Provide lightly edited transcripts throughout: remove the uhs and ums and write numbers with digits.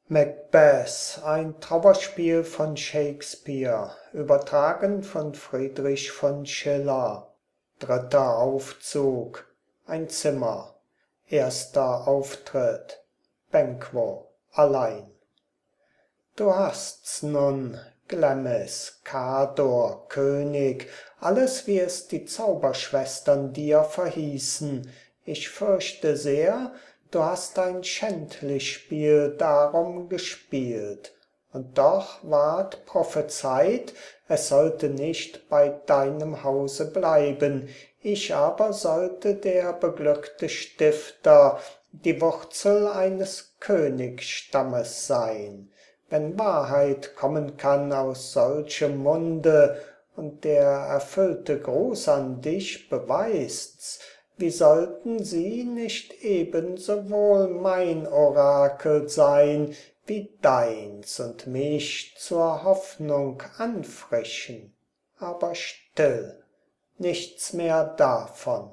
Macbeth, ein Trauerspiel von Shakespeare, übertragen von Friedrich von Schiller. Dritter Aufzug, ein Zimmer, erster Auftritt, Banquo, allein. Du hast's nun, Glamis, Cador, König, alles wie es die Zauberschwestern dir verhießen. Ich fürchte sehr, du hast ein schändlich Spiel darum gespielt. Und doch ward prophezeit, es sollte nicht bei deinem Hause bleiben, ich aber sollte der beglückte Stifter, die Wurzel eines Königsstammes sein. Wenn Wahrheit kommen kann aus solchem Munde und der erfüllte Gruß an dich beweist's, wie sollten sie nicht ebensowohl mein Orakel sein, wie deins und mich zur Hoffnung anfrischen? Aber still, nichts mehr davon.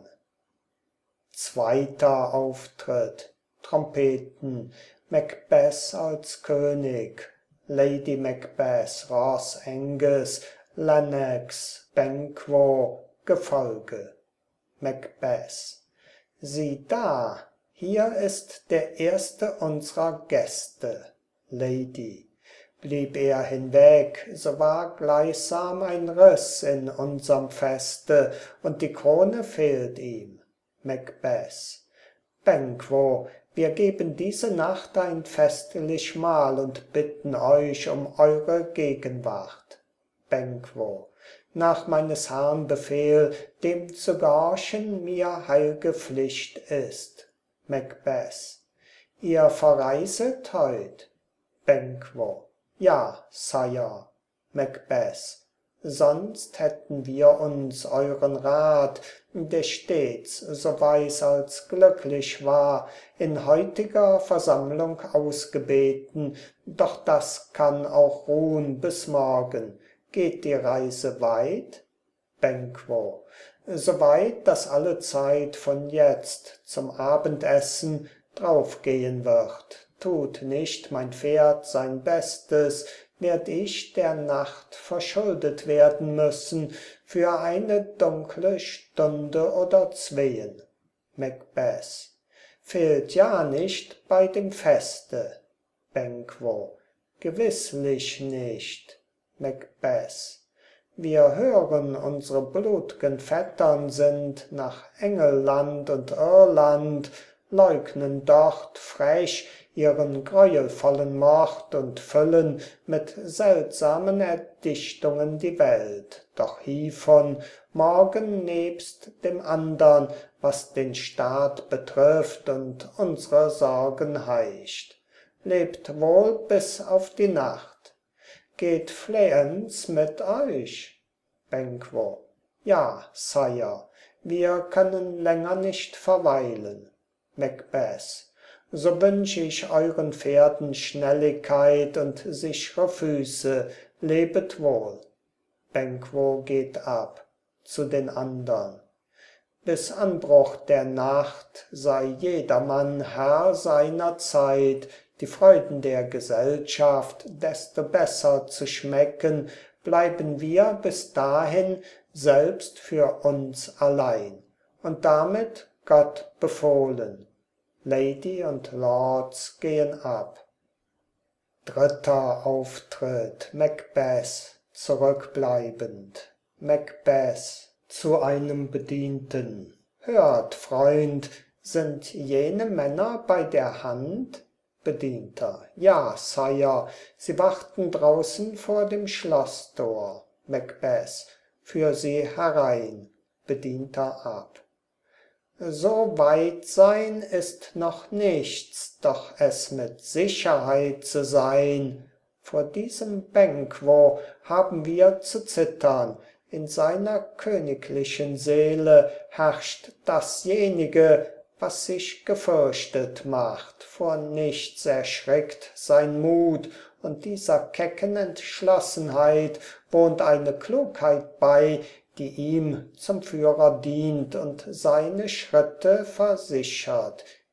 Zweiter Auftritt, Trompeten, Macbeth als König, Lady Macbeth, Ross Angus, Lennox, Banquo, Gefolge. Macbeth: Sieh da, hier ist der erste unserer Gäste. Lady: Blieb er hinweg, so war gleichsam ein Riss in unserm Feste, und die Krone fehlt ihm. Macbeth: Banquo, wir geben diese Nacht ein festlich Mahl und bitten euch um eure Gegenwart. Banquo: Nach meines Herrn Befehl, dem zu gehorchen mir heilge Pflicht ist. Macbeth: Ihr verreiset heut? Banquo: Ja, Sire. Macbeth: Sonst hätten wir uns euren Rat, der stets so weis als glücklich war, in heutiger Versammlung ausgebeten, doch das kann auch ruhn bis morgen. Geht die Reise weit? Banquo: So weit, dass alle Zeit von jetzt zum Abendessen draufgehen wird. Tut nicht mein Pferd sein Bestes, werd ich der Nacht verschuldet werden müssen für eine dunkle Stunde oder zween. Macbeth: Fehlt ja nicht bei dem Feste. Banquo: Gewisslich nicht. Macbeth: Wir hören, unsere blut'gen Vettern sind nach Engelland und Irland, leugnen dort frech ihren greuelvollen Mord und füllen mit seltsamen Erdichtungen die Welt. Doch hievon morgen nebst dem andern, was den Staat betrifft und unsere Sorgen heischt. Lebt wohl bis auf die Nacht. Geht flehens mit euch? Banquo: Ja, Sire, wir können länger nicht verweilen. Macbeth: So wünsch ich euren Pferden Schnelligkeit und sichre Füße, lebet wohl. Banquo geht ab, zu den andern. Bis Anbruch der Nacht sei jedermann Herr seiner Zeit, die Freuden der Gesellschaft desto besser zu schmecken, bleiben wir bis dahin selbst für uns allein. Und damit Gott befohlen. Lady und Lords gehen ab. Dritter Auftritt, Macbeth, zurückbleibend. Macbeth zu einem Bedienten: Hört, Freund, sind jene Männer bei der Hand? Bedienter: Ja, Sire, sie warten draußen vor dem Schlosstor. Macbeth: Führ sie herein. Bedienter ab. So weit sein ist noch nichts, doch es mit Sicherheit zu sein. Vor diesem Banquo haben wir zu zittern, in seiner königlichen Seele herrscht dasjenige, was sich gefürchtet macht, vor nichts erschrickt sein Mut, und dieser kecken Entschlossenheit wohnt eine Klugheit bei, die ihm zum Führer dient und seine Schritte versichert.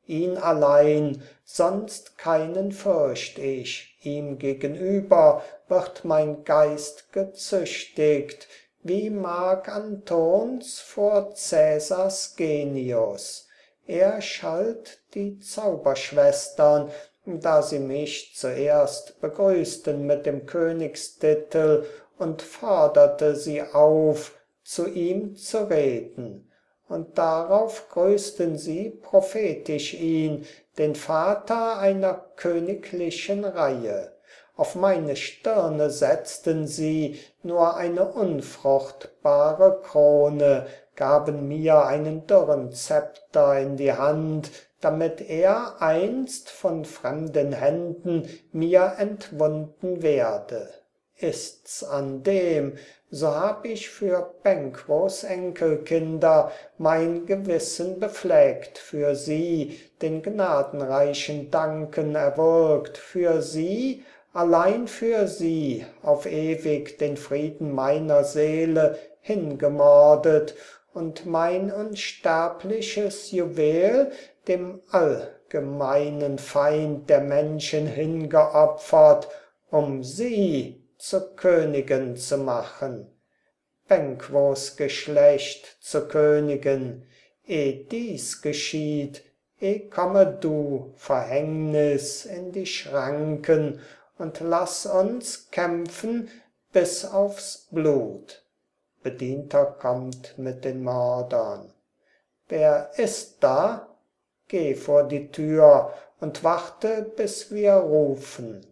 ihn allein, sonst keinen fürcht ich, ihm gegenüber wird mein Geist gezüchtigt, wie Marc Antons vor Cäsars Genius. Er schalt die Zauberschwestern, da sie mich zuerst begrüßten mit dem Königstitel, und forderte sie auf, zu ihm zu reden. Und darauf grüßten sie prophetisch ihn, den Vater einer königlichen Reihe. Auf meine Stirne setzten sie nur eine unfruchtbare Krone, gaben mir einen dürren Zepter in die Hand, damit er einst von fremden Händen mir entwunden werde. Ist's an dem, so hab ich für Banquos Enkelkinder mein Gewissen befleckt, für sie den gnadenreichen Danken erwürgt, für sie, allein für sie, auf ewig den Frieden meiner Seele hingemordet und mein unsterbliches Juwel dem allgemeinen Feind der Menschen hingeopfert, um sie zu Königen zu machen, Banquos Geschlecht zu Königen. Dies geschieht, komme du, Verhängnis, in die Schranken und lass uns kämpfen bis aufs Blut. Bedienter kommt mit den Mördern. Wer ist da? Geh vor die Tür und warte, bis wir rufen.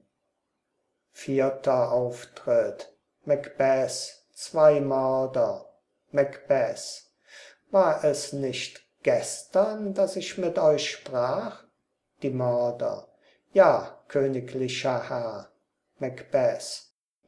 Vierter Auftritt. Macbeth, zwei Mörder. Macbeth. War es nicht gestern, dass ich mit euch sprach? Die Mörder. Ja, königlicher Herr. Macbeth.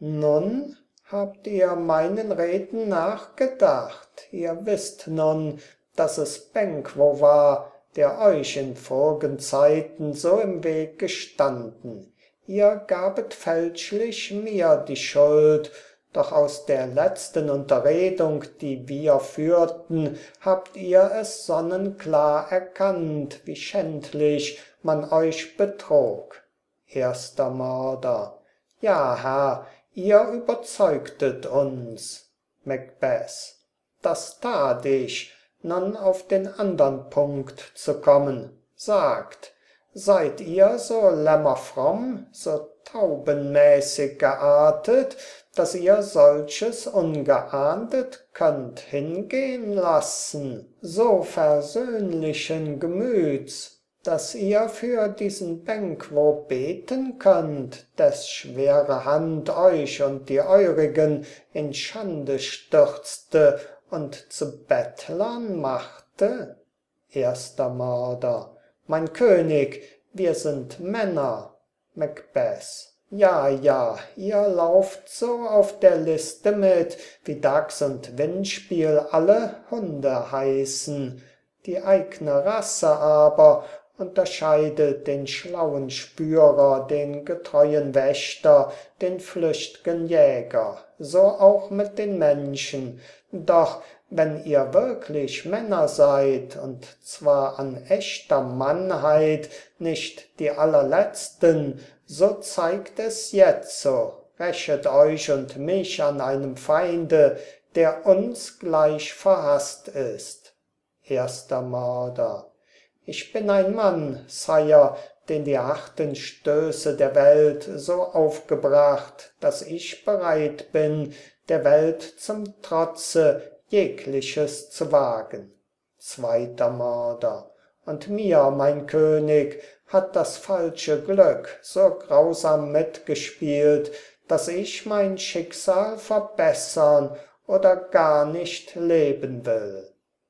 Nun habt ihr meinen Reden nachgedacht. Ihr wisst nun, dass es Banquo war, der euch in vorigen Zeiten so im Weg gestanden. Ihr gabet fälschlich mir die Schuld, doch aus der letzten Unterredung, die wir führten, habt ihr es sonnenklar erkannt, wie schändlich man euch betrog. Erster Mörder. Ja, Herr, ihr überzeugtet uns. Macbeth. Das tat ich, nun auf den andern Punkt zu kommen. Sagt, seid ihr so lämmerfromm, so taubenmäßig geartet, dass ihr solches ungeahndet könnt hingehen lassen, so versöhnlichen Gemüts, dass ihr für diesen Banquo beten könnt, des schwere Hand euch und die eurigen in Schande stürzte und zu Bettlern machte? Erster Mörder. Mein König, wir sind Männer. Macbeth. Ja, ja, ihr lauft so auf der Liste mit, wie Dachs und Windspiel alle Hunde heißen. Die eigne Rasse aber unterscheidet den schlauen Spürer, den getreuen Wächter, den flücht'gen Jäger, so auch mit den Menschen. Doch wenn ihr wirklich Männer seid, und zwar an echter Mannheit, nicht die allerletzten, so zeigt es jetzo, rächet euch und mich an einem Feinde, der uns gleich verhasst ist. Erster Mörder. Ich bin ein Mann, Sire, den die harten Stöße der Welt so aufgebracht, dass ich bereit bin, der Welt zum Trotze jegliches zu wagen. Zweiter Mörder. Und mir, mein König, hat das falsche Glück so grausam mitgespielt, dass ich mein Schicksal verbessern oder gar nicht leben will.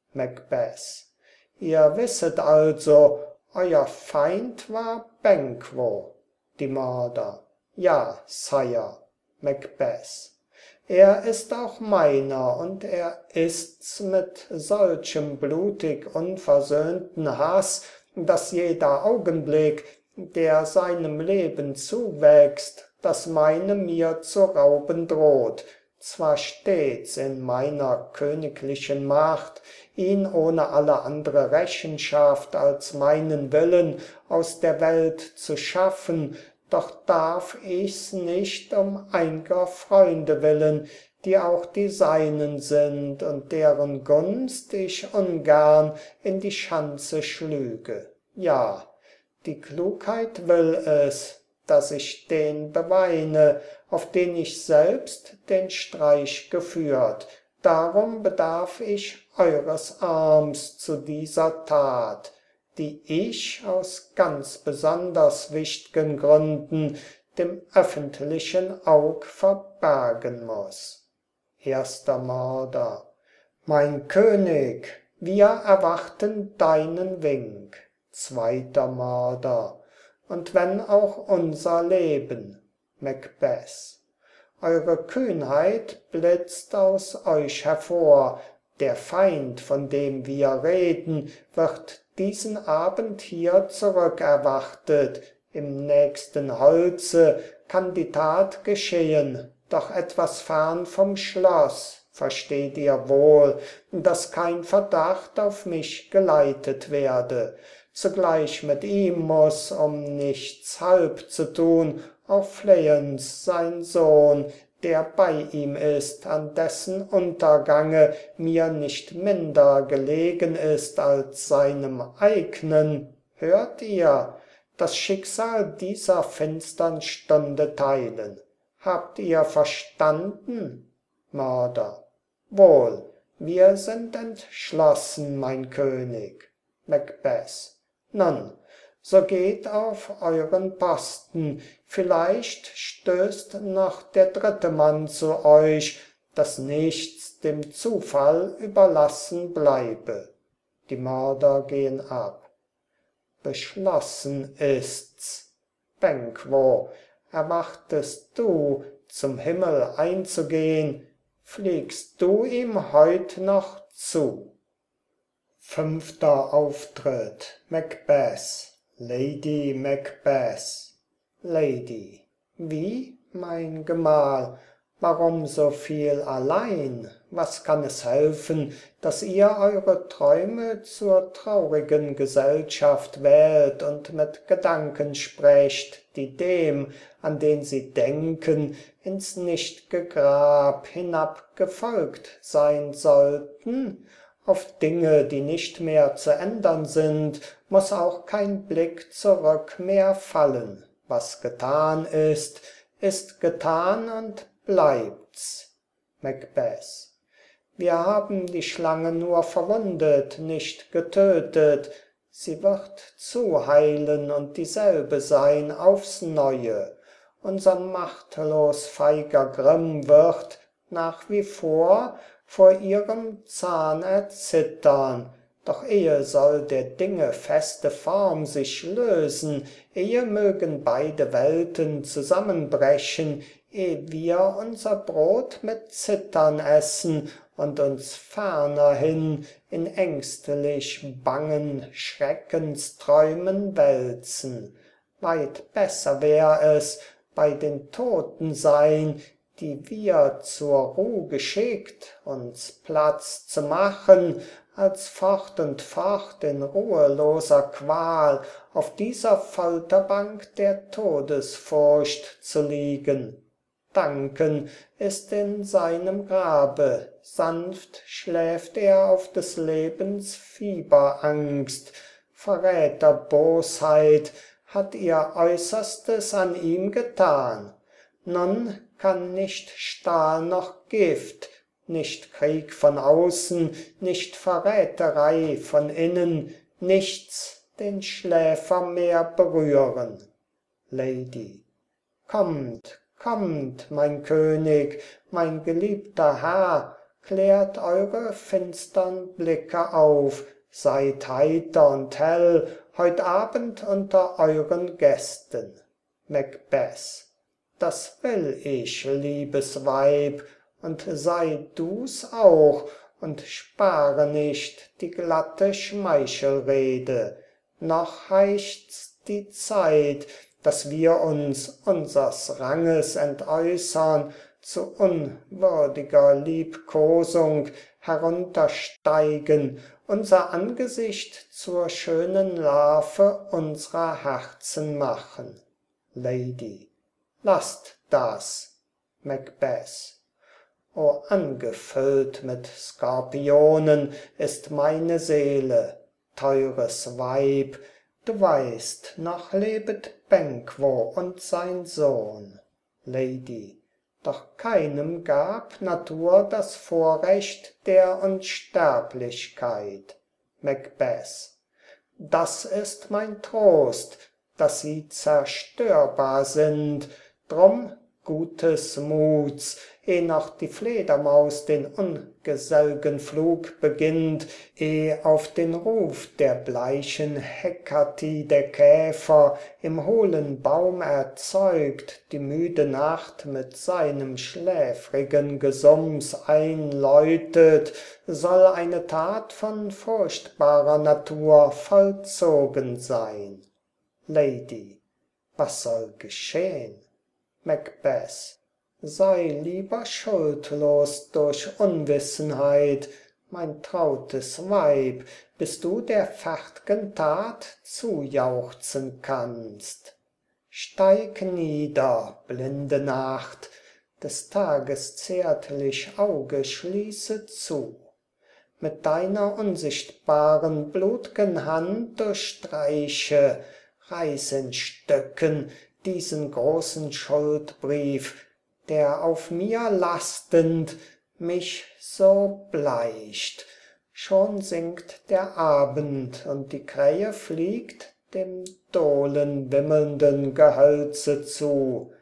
Macbeth. Ihr wisset also, euer Feind war Banquo. Die Mörder. Ja, Sire. Macbeth. Er ist auch meiner, und er ist's mit solchem blutig unversöhnten Hass, dass jeder Augenblick, der seinem Leben zuwächst, das meine mir zu rauben droht, zwar steht's in meiner königlichen Macht, ihn ohne alle andere Rechenschaft als meinen Willen aus der Welt zu schaffen, doch darf ich's nicht um einiger Freunde willen, die auch die seinen sind und deren Gunst ich ungern in die Schanze schlüge. Ja, die Klugheit will es, dass ich den beweine, auf den ich selbst den Streich geführt. Darum bedarf ich eures Arms zu dieser Tat, die ich aus ganz besonders wicht'gen Gründen dem öffentlichen Aug verbergen muß. Erster Mörder: Mein König, wir erwarten deinen Wink. Zweiter Mörder: Und wenn auch unser Leben. Macbeth: Eure Kühnheit blitzt aus euch hervor. Der Feind, von dem wir reden, wird diesen Abend hier zurückerwartet. Im nächsten Holze kann die Tat geschehen, doch etwas fern vom Schloss, versteht ihr wohl, dass kein Verdacht auf mich geleitet werde. Zugleich mit ihm muß, um nichts halb zu tun, auch Flehens sein Sohn, der bei ihm ist, an dessen Untergange mir nicht minder gelegen ist als seinem eignen. Hört ihr, das Schicksal dieser finstern Stunde teilen. Habt ihr verstanden? Mörder: Wohl, wir sind entschlossen, mein König. Macbeth: Nun, so geht auf euren Posten, vielleicht stößt noch der dritte Mann zu euch, dass nichts dem Zufall überlassen bleibe. Die Mörder gehen ab. Beschlossen ist's. Banquo, erwartest du, zum Himmel einzugehn, fliegst du ihm heut noch zu. Fünfter Auftritt: Macbeth. Lady Macbeth. Lady: Wie, mein Gemahl, warum so viel allein? Was kann es helfen, dass ihr eure Träume zur traurigen Gesellschaft wählt und mit Gedanken sprecht, die dem, an den sie denken, ins nicht'ge Grab hinabgefolgt sein sollten? Auf Dinge, die nicht mehr zu ändern sind, muß auch kein Blick zurück mehr fallen. Was getan ist, ist getan und bleibt's. Macbeth: Wir haben die Schlange nur verwundet, nicht getötet. Sie wird zuheilen und dieselbe sein aufs Neue. Unser machtlos feiger Grimm wird nach wie vor ihrem Zahn erzittern. Doch ehe soll der Dinge feste Form sich lösen, ehe mögen beide Welten zusammenbrechen, ehe wir unser Brot mit Zittern essen und uns fernerhin in ängstlich bangen Schreckensträumen wälzen. Weit besser wär es, bei den Toten sein, die wir zur Ruh geschickt, uns Platz zu machen, als fort und fort in ruheloser Qual auf dieser Folterbank der Todesfurcht zu liegen. Danken ist in seinem Grabe, sanft schläft er auf des Lebens Fieberangst. Verräter Bosheit hat ihr Äußerstes an ihm getan. Nun kann nicht Stahl noch Gift, nicht Krieg von außen, nicht Verräterei von innen, nichts den Schläfer mehr berühren. Lady: Kommt, kommt, mein König, mein geliebter Herr, klärt eure finstern Blicke auf, seid heiter und hell heut Abend unter euren Gästen. Macbeth: Das will ich, liebes Weib, und sei du's auch, und spare nicht die glatte Schmeichelrede. Noch heischt's die Zeit, dass wir uns unsers Ranges entäußern, zu unwürdiger Liebkosung heruntersteigen, unser Angesicht zur schönen Larve unsrer Herzen machen. Lady, lasst das. Macbeth. O angefüllt mit Skorpionen ist meine Seele, teures Weib, du weißt, noch lebet Banquo und sein Sohn. Lady, doch keinem gab Natur das Vorrecht der Unsterblichkeit. Macbeth. Das ist mein Trost, dass sie zerstörbar sind, drum gutes Muts, noch die Fledermaus den ungesellgen Flug beginnt, auf den Ruf der bleichen Hekati der Käfer im hohlen Baum erzeugt, die müde Nacht mit seinem schläfrigen Gesumms einläutet, soll eine Tat von furchtbarer Natur vollzogen sein. Lady, was soll geschehn? Macbeth. Sei lieber schuldlos durch Unwissenheit, mein trautes Weib, bis du der fert'gen Tat zujauchzen kannst. Steig nieder, blinde Nacht, des Tages zärtlich Auge schließe zu. Mit deiner unsichtbaren, blut'gen Hand durchstreiche, reiß in Stücken diesen großen Schuldbrief, der auf mir lastend mich so bleicht. Schon sinkt der Abend und die Krähe fliegt dem dohlenwimmelnden Gehölze zu.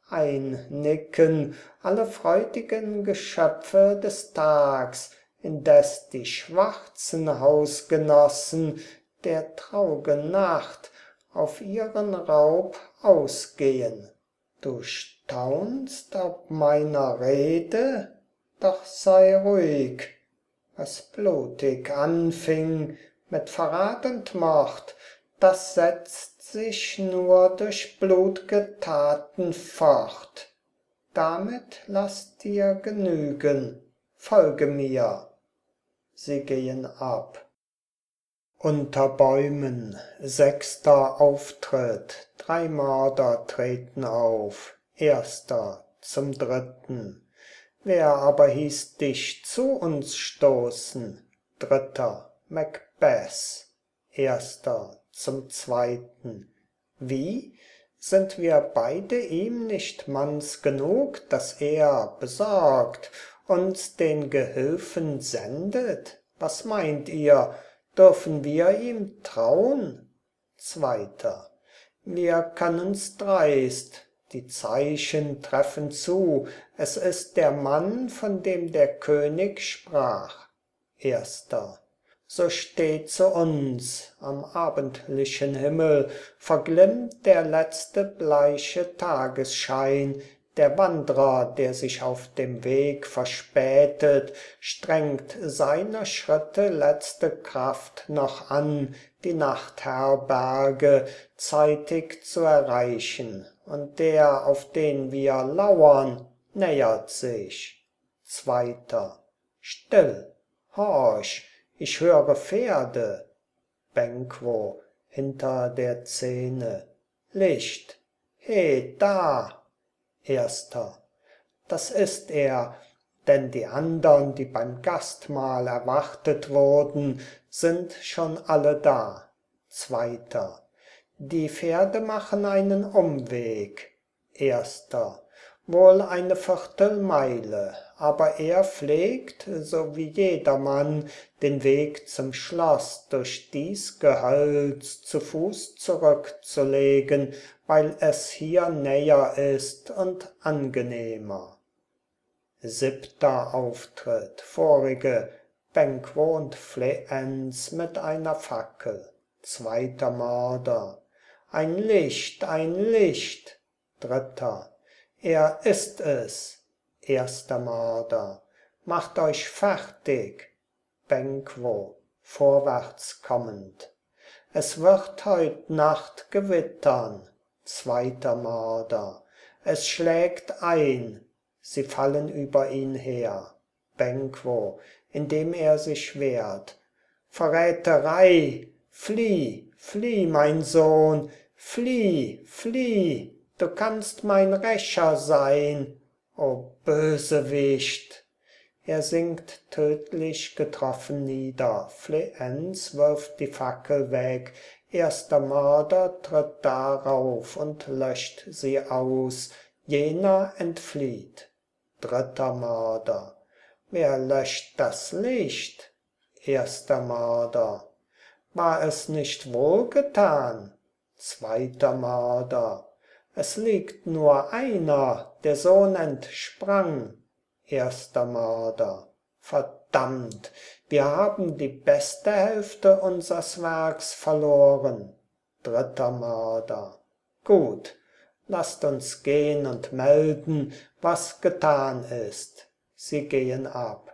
Einnicken alle freudigen Geschöpfe des Tags, indes die schwarzen Hausgenossen der traur'gen Nacht auf ihren Raub ausgehen. Du staunst ob meiner Rede, doch sei ruhig. Was blutig anfing mit Verrat und Mord, das setzt sich nur durch blut'ge Taten fort. Damit lass dir genügen, folge mir. Sie gehen ab. Unter Bäumen, 6. Auftritt, 3 Mörder treten auf, 1. zum 3. Wer aber hieß dich zu uns stoßen? 3. Macbeth, 1. zum 2. Wie? Sind wir beide ihm nicht Manns genug, dass er, besorgt, uns den Gehilfen sendet? Was meint ihr, dürfen wir ihm trauen? 2. Wir können's dreist, die Zeichen treffen zu, es ist der Mann, von dem der König sprach. 1. So steht zu uns, am abendlichen Himmel verglimmt der letzte bleiche Tagesschein, der Wandrer, der sich auf dem Weg verspätet, strengt seiner Schritte letzte Kraft noch an, die Nachtherberge zeitig zu erreichen, und der, auf den wir lauern, nähert sich. 2. Still, horch, ich höre Pferde. Banquo hinter der Szene. Licht, he, da! 1. Das ist er, denn die andern, die beim Gastmahl erwartet wurden, sind schon alle da. 2. Die Pferde machen einen Umweg. 1. Wohl eine Viertelmeile, aber er pflegt, so wie jedermann, den Weg zum Schloss durch dies Gehölz zu Fuß zurückzulegen, weil es hier näher ist und angenehmer. 7. Auftritt, vorige, Banquo und Fleance mit einer Fackel. 2. Mörder. Ein Licht, ein Licht. 3. Er ist es. 1. Mörder. Macht euch fertig. Banquo, vorwärts kommend. Es wird heut Nacht gewittern. 2. Mörder. Es schlägt ein. sie fallen über ihn her. Banquo, indem er sich wehrt. Verräterei! Flieh, flieh, mein Sohn, flieh, flieh, du kannst mein Rächer sein, o Bösewicht! Er sinkt tödlich getroffen nieder, Fleens wirft die Fackel weg, erster Mörder tritt darauf und löscht sie aus, jener entflieht. Dritter Mörder, wer löscht das Licht? Erster Mörder, war es nicht wohlgetan? Zweiter Mörder, es liegt nur einer, der Sohn entsprang. Erster Mörder, verdammt, wir haben die beste Hälfte unsers Werks verloren. Dritter Mörder, gut, lasst uns gehen und melden, was getan ist. Sie gehen ab.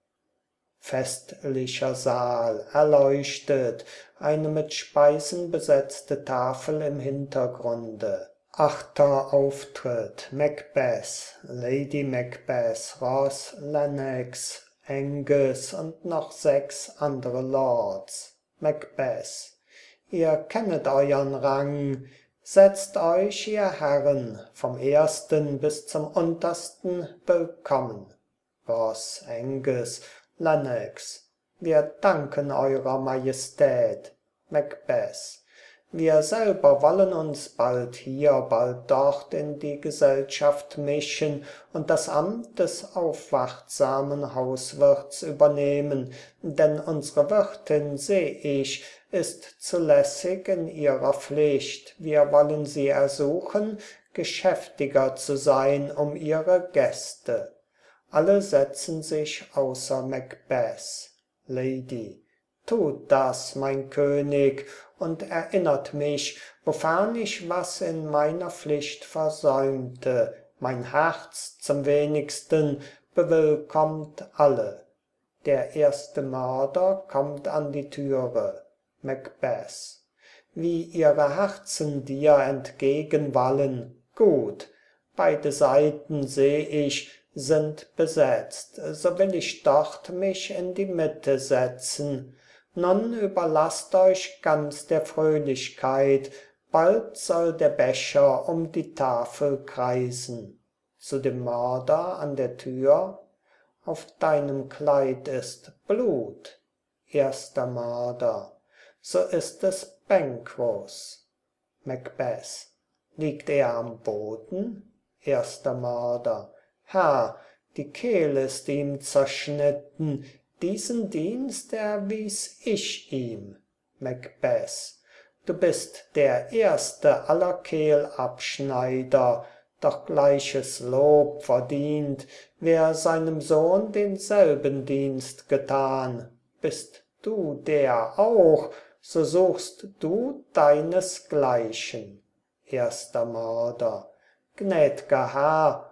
Festlicher Saal, erleuchtet, eine mit Speisen besetzte Tafel im Hintergrunde. Achter Auftritt, Macbeth, Lady Macbeth, Ross, Lennox, Angus und noch 6 andere Lords. Macbeth, ihr kennet euren Rang, setzt euch, ihr Herren, vom ersten bis zum untersten willkommen. Ross, Angus, Lennox, wir danken eurer Majestät. Macbeth, wir selber wollen uns bald hier, bald dort in die Gesellschaft mischen und das Amt des aufwartsamen Hauswirts übernehmen, denn unsere Wirtin, seh ich, ist zulässig in ihrer Pflicht. Wir wollen sie ersuchen, geschäftiger zu sein um ihre Gäste. Alle setzen sich außer Macbeth. Lady, tut das, mein König, und erinnert mich, wofern ich was in meiner Pflicht versäumte. Mein Herz zum wenigsten bewillkommt alle. Der erste Mörder kommt an die Türe. Macbeth, wie ihre Herzen dir entgegenwallen. Gut, beide Seiten seh ich, sind besetzt, so will ich dort mich in die Mitte setzen. Nun überlasst euch ganz der Fröhlichkeit, bald soll der Becher um die Tafel kreisen. Zu dem Mörder an der Tür, auf deinem Kleid ist Blut. Erster Mörder, so ist es Banquos. Macbeth, liegt er am Boden? Erster Mörder, Herr, die Kehl ist ihm zerschnitten, diesen Dienst erwies ich ihm. Macbeth, du bist der erste aller Kehlabschneider, doch gleiches Lob verdient, wer seinem Sohn denselben Dienst getan. Bist du der auch, so suchst du deinesgleichen. Erster Mörder, gnäd'ger Herr,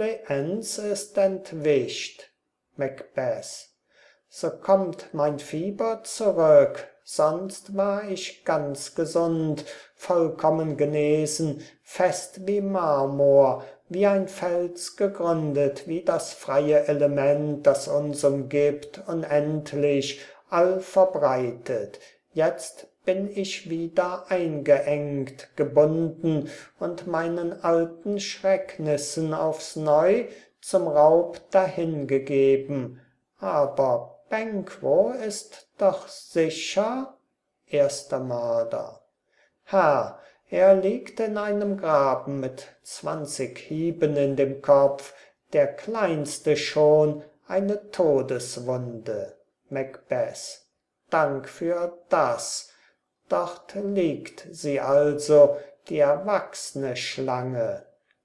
Fleens ist entwischt. Macbeth, so kommt mein Fieber zurück, sonst war ich ganz gesund, vollkommen genesen, fest wie Marmor, wie ein Fels gegründet, wie das freie Element, das uns umgibt, unendlich, allverbreitet. Jetzt bin ich wieder eingeengt, gebunden und meinen alten Schrecknissen aufs Neu zum Raub dahingegeben. Aber Banquo ist doch sicher? Erster Mörder, Herr, er liegt in einem Graben mit 20 Hieben in dem Kopf, der kleinste schon eine Todeswunde. Macbeth, Dank für das. Dort liegt sie also, die erwachsene Schlange.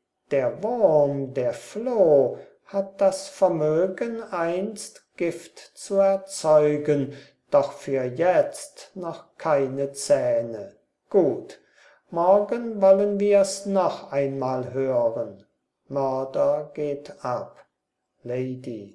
Der Wurm, der floh, hat das Vermögen einst Gift zu erzeugen, doch für jetzt noch keine Zähne. Gut, morgen wollen wir's noch einmal hören. Mörder geht ab. Lady,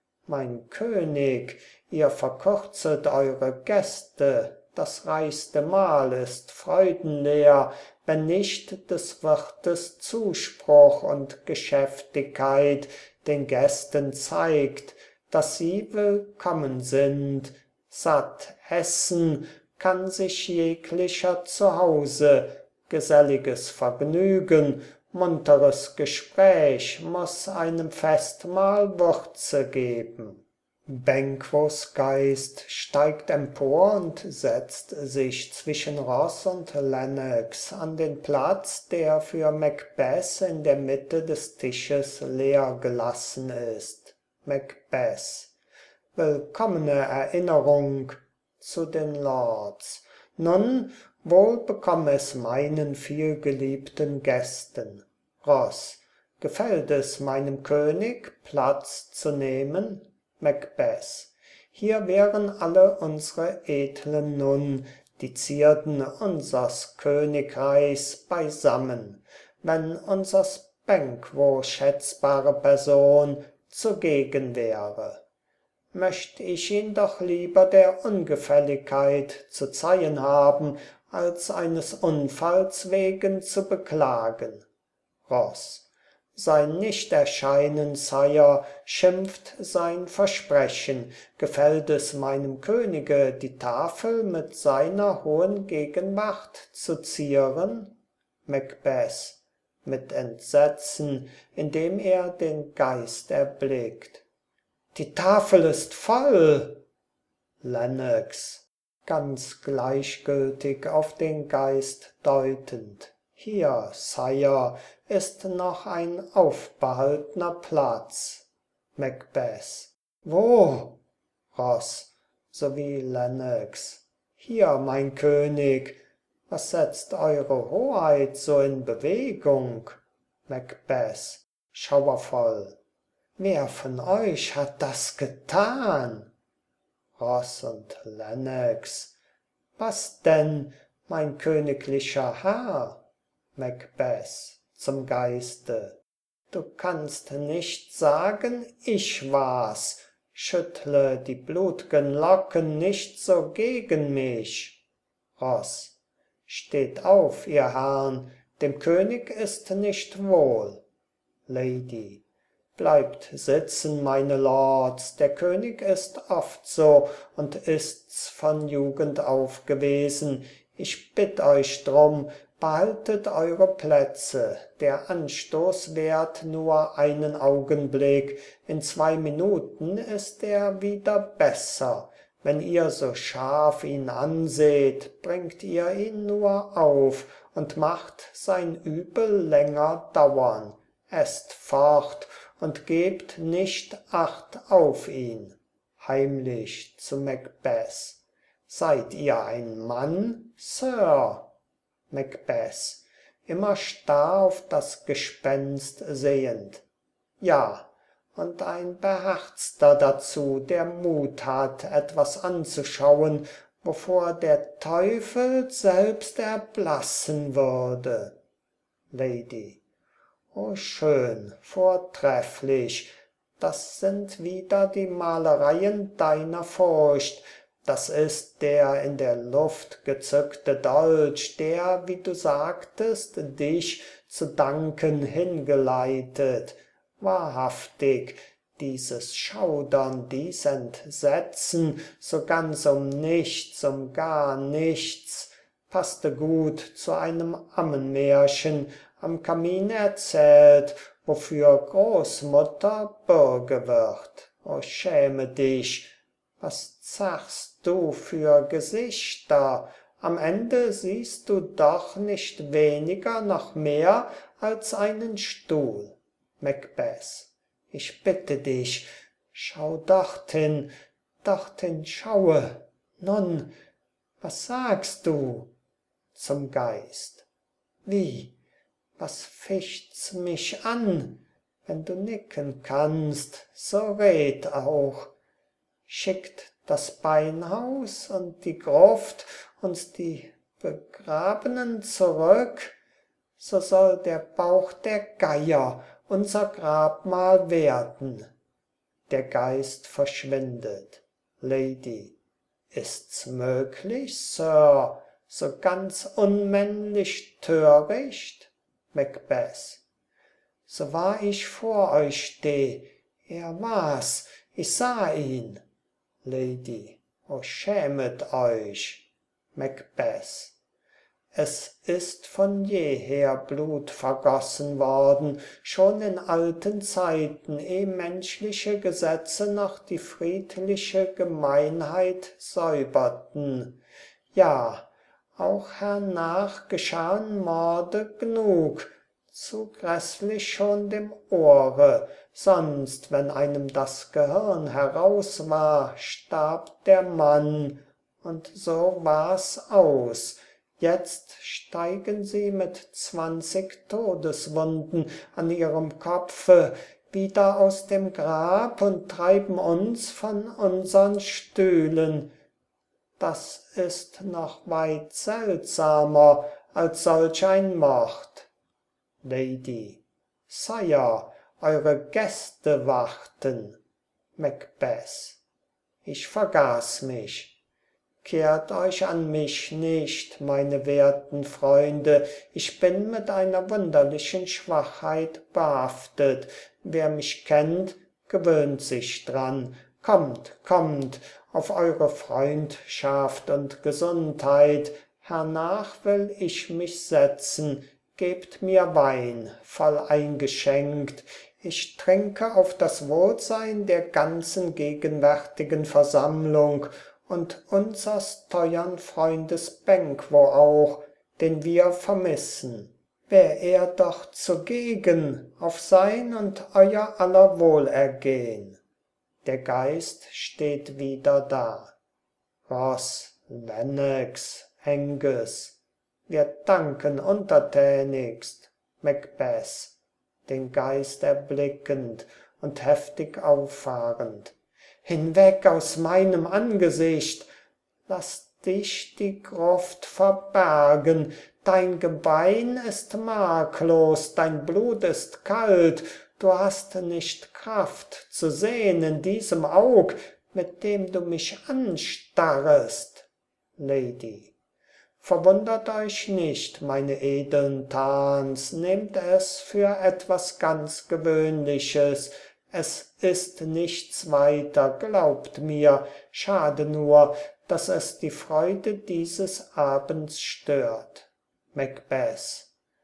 mein König, ihr verkürzet eure Gäste, das reichste Mahl ist freudenleer, wenn nicht des Wirtes Zuspruch und Geschäftigkeit den Gästen zeigt, dass sie willkommen sind. Satt essen kann sich jeglicher zu Hause, geselliges Vergnügen, munteres Gespräch muß einem Festmahl Würze geben. Banquos Geist steigt empor und setzt sich zwischen Ross und Lennox an den Platz, der für Macbeth in der Mitte des Tisches leer gelassen ist. Macbeth: willkommene Erinnerung zu den Lords. Nun, wohl bekomm es meinen vielgeliebten Gästen. Ross: gefällt es meinem König, Platz zu nehmen? Macbeth: hier wären alle unsere Edlen nun, die Zierden unsers Königreichs beisammen, wenn unsers Banquo schätzbare Person zugegen wäre. Möcht ich ihn doch lieber der Ungefälligkeit zu zeihen haben, als eines Unfalls wegen zu beklagen. Ross: sein Nichterscheinen, Sire, schimpft sein Versprechen. Gefällt es meinem Könige, die Tafel mit seiner hohen Gegenwart zu zieren? Macbeth mit Entsetzen, indem er den Geist erblickt: die Tafel ist voll! Lennox ganz gleichgültig auf den Geist deutend: hier, Sire, ist noch ein aufbehaltner Platz. Macbeth: wo? Ross sowie Lennox: hier, mein König. Was setzt eure Hoheit so in Bewegung? Macbeth schauervoll: wer von euch hat das getan? Ross und Lennox: was denn, mein königlicher Herr? Macbeth zum Geiste: du kannst nicht sagen, ich war's. Schüttle die blut'gen Locken nicht so gegen mich. Ross: steht auf, ihr Herrn, dem König ist nicht wohl. Lady: bleibt sitzen, meine Lords, der König ist oft so und ist's von Jugend auf gewesen. Ich bitt euch drum, behaltet eure Plätze, der Anstoß währt nur einen Augenblick, in 2 Minuten ist er wieder besser. Wenn ihr so scharf ihn anseht, bringt ihr ihn nur auf und macht sein Übel länger dauern. Esst fort und gebt nicht Acht auf ihn. Heimlich zu Macbeth: seid ihr ein Mann, Sir? Macbeth immer starr auf das Gespenst sehend: ja, und ein Beherzter dazu, der Mut hat, etwas anzuschauen, wovor der Teufel selbst erblassen würde. Lady: o schön, vortrefflich, das sind wieder die Malereien deiner Furcht, das ist der in der Luft gezückte Dolch, der, wie du sagtest, dich zu danken hingeleitet. Wahrhaftig, dieses Schaudern, dies Entsetzen, so ganz um nichts, um gar nichts, passte gut zu einem Ammenmärchen, am Kamin erzählt, wofür Großmutter Bürge wird. O schäme dich, was zachst du für Gesichter? Am Ende siehst du doch nicht weniger noch mehr als einen Stuhl. Macbeth: ich bitte dich, schau dorthin, dorthin schaue. Nun, was sagst du? Zum Geist: wie? Was ficht's mich an? Wenn du nicken kannst, so red auch. Schickt das Beinhaus und die Gruft uns die Begrabenen zurück, so soll der Bauch der Geier unser Grabmal werden. Der Geist verschwindet. Lady: ist's möglich, Sir? so ganz unmännlich töricht? Macbeth. So wahr ich vor euch steh, er war's, ich sah ihn. Lady. O schämet euch. Macbeth. Es ist von jeher Blut vergossen worden, schon in alten Zeiten, eh menschliche Gesetze noch die friedliche Gemeinheit säuberten. Ja, auch hernach geschahen Morde gnug, zu gräßlich schon dem Ohre, sonst, wenn einem das Gehirn heraus war, starb der Mann, und so war's aus. Jetzt steigen sie mit 20 Todeswunden an ihrem Kopfe wieder aus dem Grab und treiben uns von unsern Stühlen. Das ist noch weit seltsamer als solch ein Mord. Lady. Sire, eure Gäste warten. Macbeth. Ich vergaß mich. Kehrt euch an mich nicht, meine werten Freunde, ich bin mit einer wunderlichen Schwachheit behaftet. Wer mich kennt, gewöhnt sich dran. Kommt, kommt, auf eure Freundschaft und Gesundheit. Hernach will ich mich setzen. Gebt mir Wein, voll eingeschenkt. Ich trinke auf das Wohlsein der ganzen gegenwärtigen Versammlung und unsers teuern Freundes Banquo auch, den wir vermissen. Wär er doch zugegen auf sein und euer aller Wohlergehn. Der Geist steht wieder da. Ross, Lennox, Angus, wir danken untertänigst. Macbeth, den Geist erblickend und heftig auffahrend. Hinweg aus meinem Angesicht, lass dich die Gruft verbergen, dein Gebein ist marklos, dein Blut ist kalt, du hast nicht Kraft zu sehn in diesem Aug, mit dem du mich anstarrest. Lady. Verwundert euch nicht, meine edeln Tans, nehmt es für etwas ganz Gewöhnliches, es ist nichts weiter, glaubt mir, schade nur, dass es die Freude dieses Abends stört. Macbeth.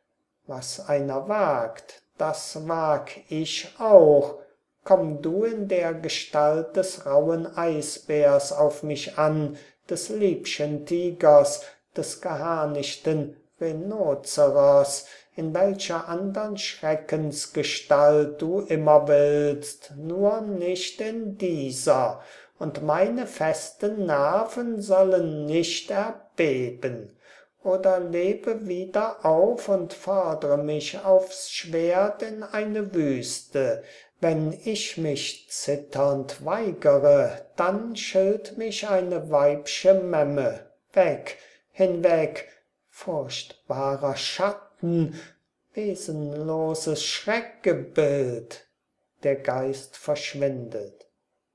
Was einer wagt, das wag ich auch. Komm du in der Gestalt des rauen Eisbärs auf mich an, des liebchen Tigers, des geharnischten Rhinoceros, in welcher andern Schreckensgestalt du immer willst, nur nicht in dieser, und meine festen Nerven sollen nicht erbeben. Oder lebe wieder auf und fordre mich aufs Schwert in eine Wüste. Wenn ich mich zitternd weigere, dann schilt mich eine weibsche Memme. Weg, hinweg, furchtbarer Schatten, wesenloses Schreckgebild. Der Geist verschwindet.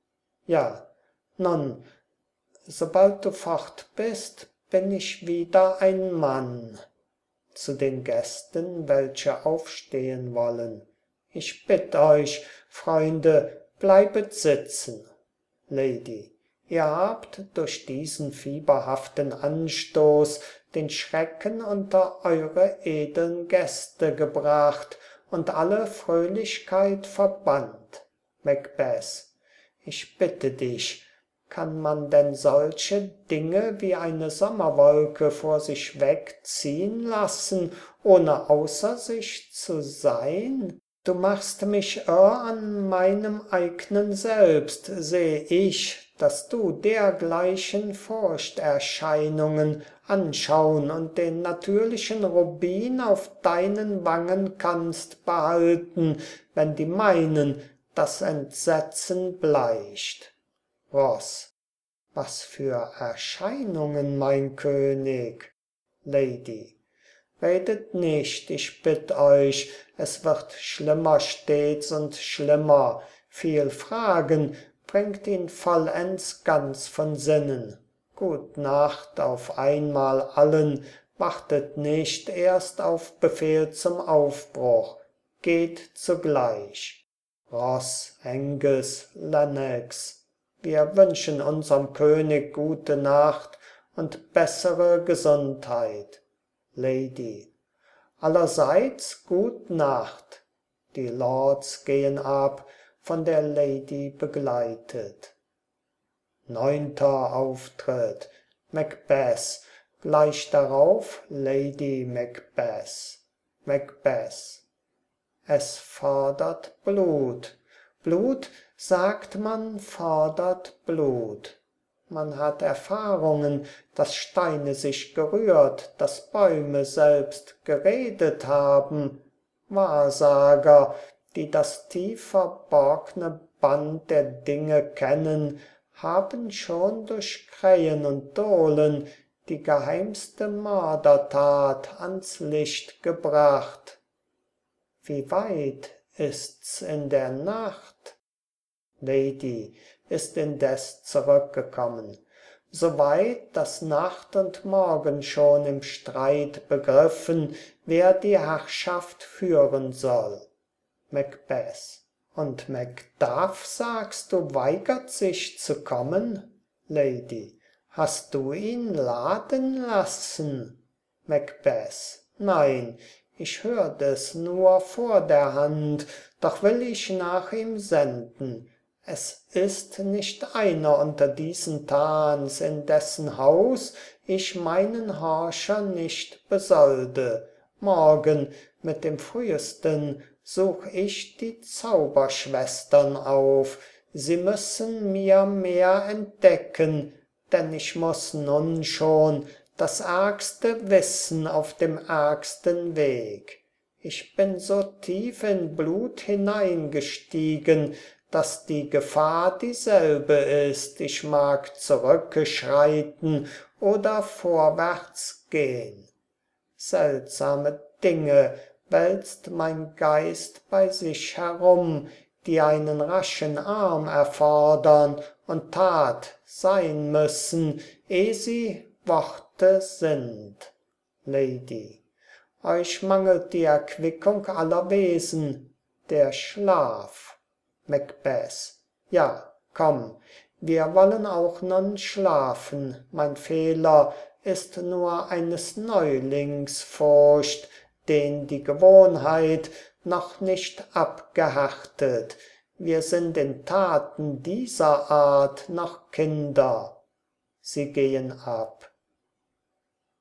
Ja, nun, sobald du fort bist, bin ich wieder ein Mann. Zu den Gästen, welche aufstehen wollen. Ich bitt euch, Freunde, bleibet sitzen. Lady. Ihr habt durch diesen fieberhaften Anstoß den Schrecken unter eure edeln Gäste gebracht und alle Fröhlichkeit verbannt. Macbeth. Ich bitte dich, kann man denn solche Dinge wie eine Sommerwolke vor sich wegziehen lassen, ohne außer sich zu sein? Du machst mich irr an meinem eignen Selbst, seh ich, dass du dergleichen Furchterscheinungen anschauen und den natürlichen Rubin auf deinen Wangen kannst behalten, wenn die meinen das Entsetzen bleicht. Ross. Was für Erscheinungen, mein König. Lady. Redet nicht, ich bitt euch, es wird schlimmer stets und schlimmer. Viel Fragen bringt ihn vollends ganz von Sinnen. Gut Nacht auf einmal allen, wartet nicht erst auf Befehl zum Aufbruch, geht zugleich. Ross, Angus, Lennox, wir wünschen unserm König gute Nacht und bessere Gesundheit. Lady, allerseits gut Nacht. Die Lords gehen ab, von der Lady begleitet. 9. Auftritt. Macbeth, gleich darauf Lady Macbeth. Macbeth. Es fordert Blut. Blut, sagt man, fordert Blut. Man hat Erfahrungen, dass Steine sich gerührt, dass Bäume selbst geredet haben. Wahrsager, die das tief verborgene Band der Dinge kennen, haben schon durch Krähen und Dohlen die geheimste Mördertat ans Licht gebracht. Wie weit ist's in der Nacht? Lady ist indes zurückgekommen, so weit, dass Nacht und Morgen schon im Streit begriffen, wer die Herrschaft führen soll. Macbeth. Und Macduff, sagst du, weigert sich zu kommen? Lady. Hast du ihn laden lassen? Macbeth. Nein, ich hört es nur vor der Hand, doch will ich nach ihm senden. Es ist nicht einer unter diesen Tans, in dessen Haus ich meinen Horcher nicht besolde. Morgen mit dem frühesten such ich die Zauberschwestern auf, sie müssen mir mehr entdecken, denn ich muß nun schon das Ärgste wissen auf dem ärgsten Weg. Ich bin so tief in Blut hineingestiegen, dass die Gefahr dieselbe ist, ich mag zurücke schreiten oder vorwärts gehn. Seltsame Dinge wälzt mein Geist bei sich herum, die einen raschen Arm erfordern und Tat sein müssen, eh sie Worte sind. Lady, euch mangelt die Erquickung aller Wesen, der Schlaf. Macbeth, ja, komm, wir wollen auch nun schlafen, mein Fehler ist nur eines Neulings Furcht, den die Gewohnheit noch nicht abgehärtet. Wir sind in Taten dieser Art noch Kinder. Sie gehen ab.